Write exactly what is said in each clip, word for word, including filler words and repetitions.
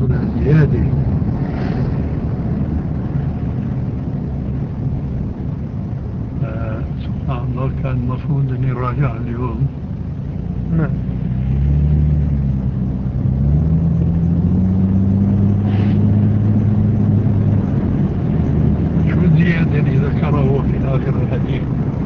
ذكرنا زيادة آه سبحان الله، كان المفروض أني راجع اليوم. نعم. شو الزيادة اللي ذكره في آخر الحديث؟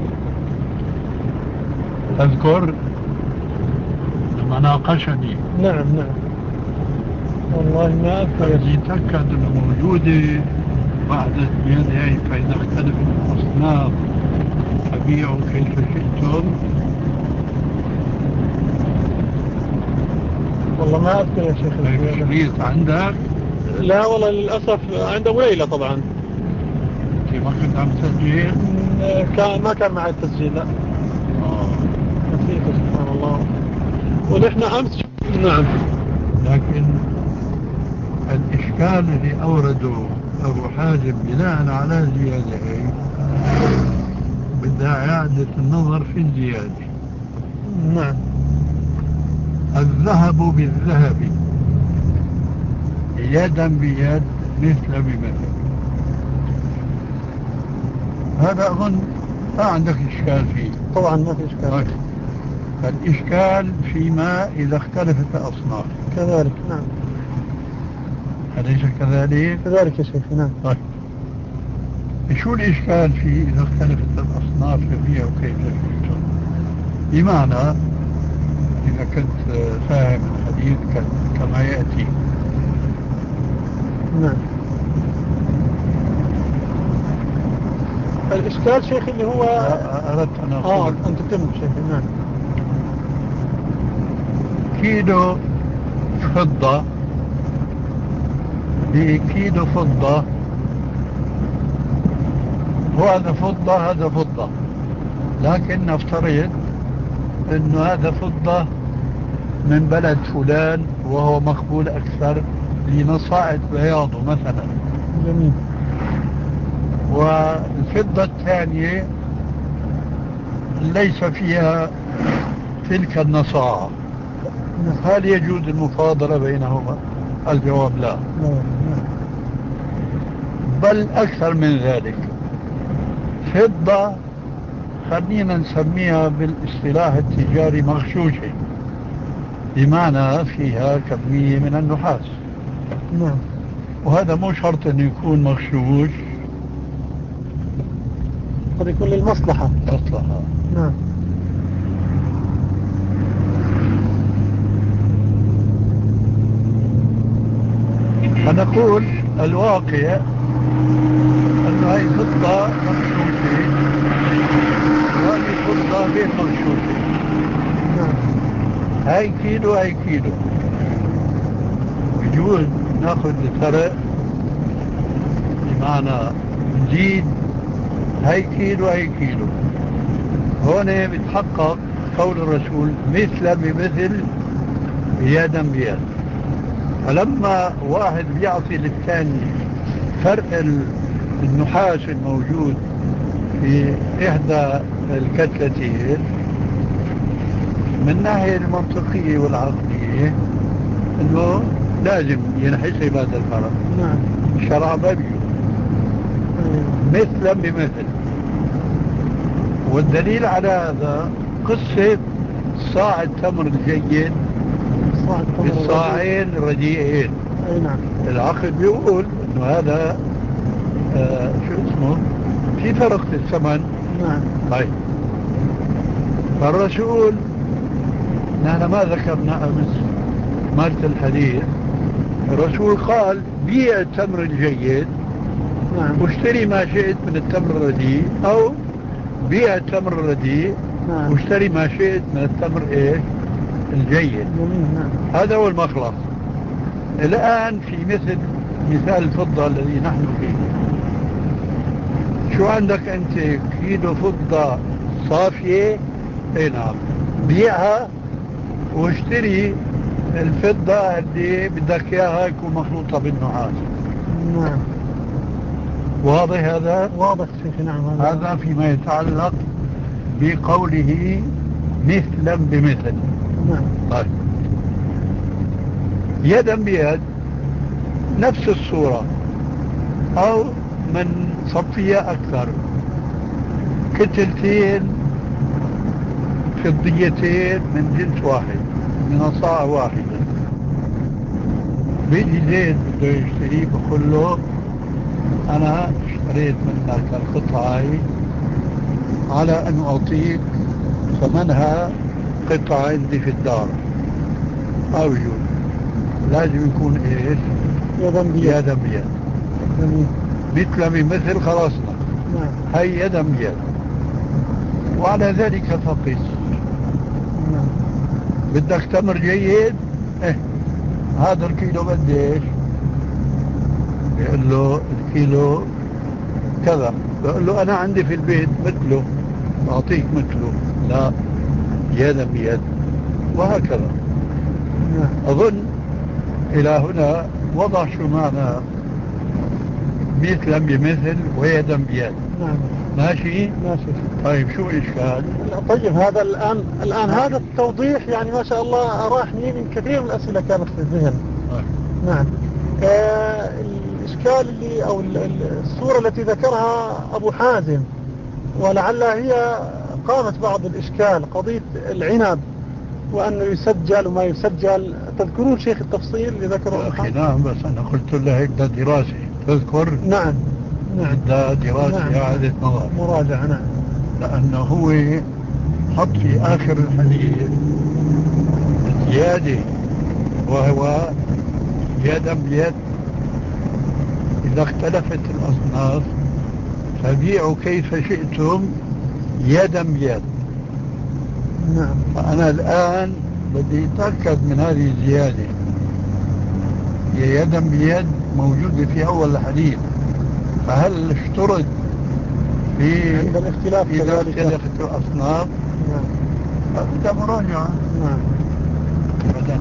أذكر لما ناقشني. نعم نعم والله ما أذكر. يتأكد أنه موجودة بعد الزيادة هي، فإذا اختلف الأصناف فبيعوا كيف شئتم. والله ما أذكر يا شيخ. الشريط عندك؟ لا والله للأسف عند أبو ليلى طبعا. انت ما كنت عم تسجل؟ كان ما كان معي التسجيل لا. اه نسيته سبحان الله. ونحن أمس. نعم. لكن الإشكال اللي أورده أبو حازم بناء على زيادة هي بدها إعادة النظر في الزيادة. نعم. الذهب بالذهب يدا بيد مثل بمثل، هذا أظن ما عندك إشكال فيه. طبعا ما في إشكال. الإشكال فيما إذا اختلفت الأصناف. كذلك نعم. أليس كذلك؟ كذلك يا شيخ. نعم. طيب شو الإشكال فيه إذا اختلفت الأصناف فيها وكيف شئتم؟ بمعنى إذا كنت فاهم الحديث كما يأتي. نعم. الإشكال شيخ اللي هو أردت أن أقول آه أنت تم شيخ. نعم. كيلو فضة بكيلو فضة، وهذا فضة هذا فضة، لكن نفترض انه هذا فضة من بلد فلان وهو مقبول اكثر لنصائد بياضه مثلا. جميل. والفضة الثانية ليس فيها تلك النصاعة، هل يجوز المفاضلة بينهما؟ الجواب لا. بل أكثر من ذلك، فضة خلينا نسميها بالاصطلاح التجاري مغشوشة، بمعنى فيها كمية من النحاس. نعم. وهذا مو شرط أن يكون مغشوش، قد يكون للمصلحة. مصلحة. نعم. فنقول الواقع أن هذه فضة مغشوشة وهذه فضة غير مغشوشة. نعم. هاي كيلو هاي كيلو، يجوز ناخذ الفرق، بمعنى نزيد هاي كيلو هاي كيلو. هون بيتحقق قول الرسول مثل بمثل يدا بيد. فلما واحد بيعطي للثاني فرق النحاس الموجود في إحدى الكتلتين، من الناحية المنطقية والعقلية انه لازم ينحسب هذا الفرق. نعم. الشرع بيبيه مثلا بمثل. والدليل على هذا قصة صاع التمر الجيد بالصاعين الرديئين. اي نعم. العقل بيقول انه هذا آه شو اسمه في فرق في الثمن. نعم. طيب فالرسول نحن ما ذكرنا امس مالة الحديث، الرسول قال بيع التمر الجيد. نعم. واشتري ما شئت من التمر الرديء، او بيع التمر الرديء. نعم. واشتري ما شئت من التمر ايش الجيد. نعم. هذا هو المخلص. الآن في مثل مثال الفضة الذي نحن فيه، شو عندك أنت؟ كيلو فضة صافية، اي نعم، بيعها واشتري الفضة اللي بدك اياها يكون مخلوطة بالنحاس. نعم. واضح هذا؟ واضح شيخ. نعم. هذا, هذا فيما يتعلق بقوله مثلا بمثل. نعم. طيب يدا بيد نفس الصورة أو من صفية أكثر، كتلتين فضيتين من جنس واحد من صاع واحدة، بيجي زيد بده يشتري بقول له أنا اشتريت منك القطعة على أن أعطيك ثمنها قطعة عندي في الدار أو يقول لازم يكون إيش؟ يدا بيد. يدا بيد. مثل بمثل خلصنا. نعم. هي يدا بيد. وعلى ذلك فقس. نعم. بدك تمر جيد؟ إيه هذا الكيلو قديش؟ يقول له الكيلو كذا، يقول له أنا عندي في البيت مثله أعطيك مثله، لا يدا بيد. وهكذا. نعم. أظن إلى هنا وضع شو معنى مثلا بمثل ويدا بيد. نعم. ماشي؟ ماشي. طيب شو إشكال؟ طيب هذا الآن الآن هذا التوضيح يعني ما شاء الله أراحني من كثير من الأسئلة كانت في الذهن. نعم. آه الإشكال اللي أو الصورة التي ذكرها أبو حازم ولعلها هي قامت بعض الإشكال، قضية العنب وأنه يسجل وما يسجل. تذكرون شيخ التفصيل اللي ذكره؟ أخي نعم، بس أنا قلت له هيك ده دراسة تذكر. نعم نعم ده دراسة. نعم. إعادة نظر مراجعة. نعم. لأنه هو حط في آخر الحديث زيادة وهو يدا بيد، إذا اختلفت الأصناف فبيعوا كيف شئتم يدا بيد. نعم. فأنا الآن بدي أتأكد من هذه الزيادة، هي يدا بيد موجودة في أول الحديث، فهل اشترط في عند الاختلاف إذا كذلك؟ اختلفت الأصناف؟ نعم. فبدأ مراجعة. نعم.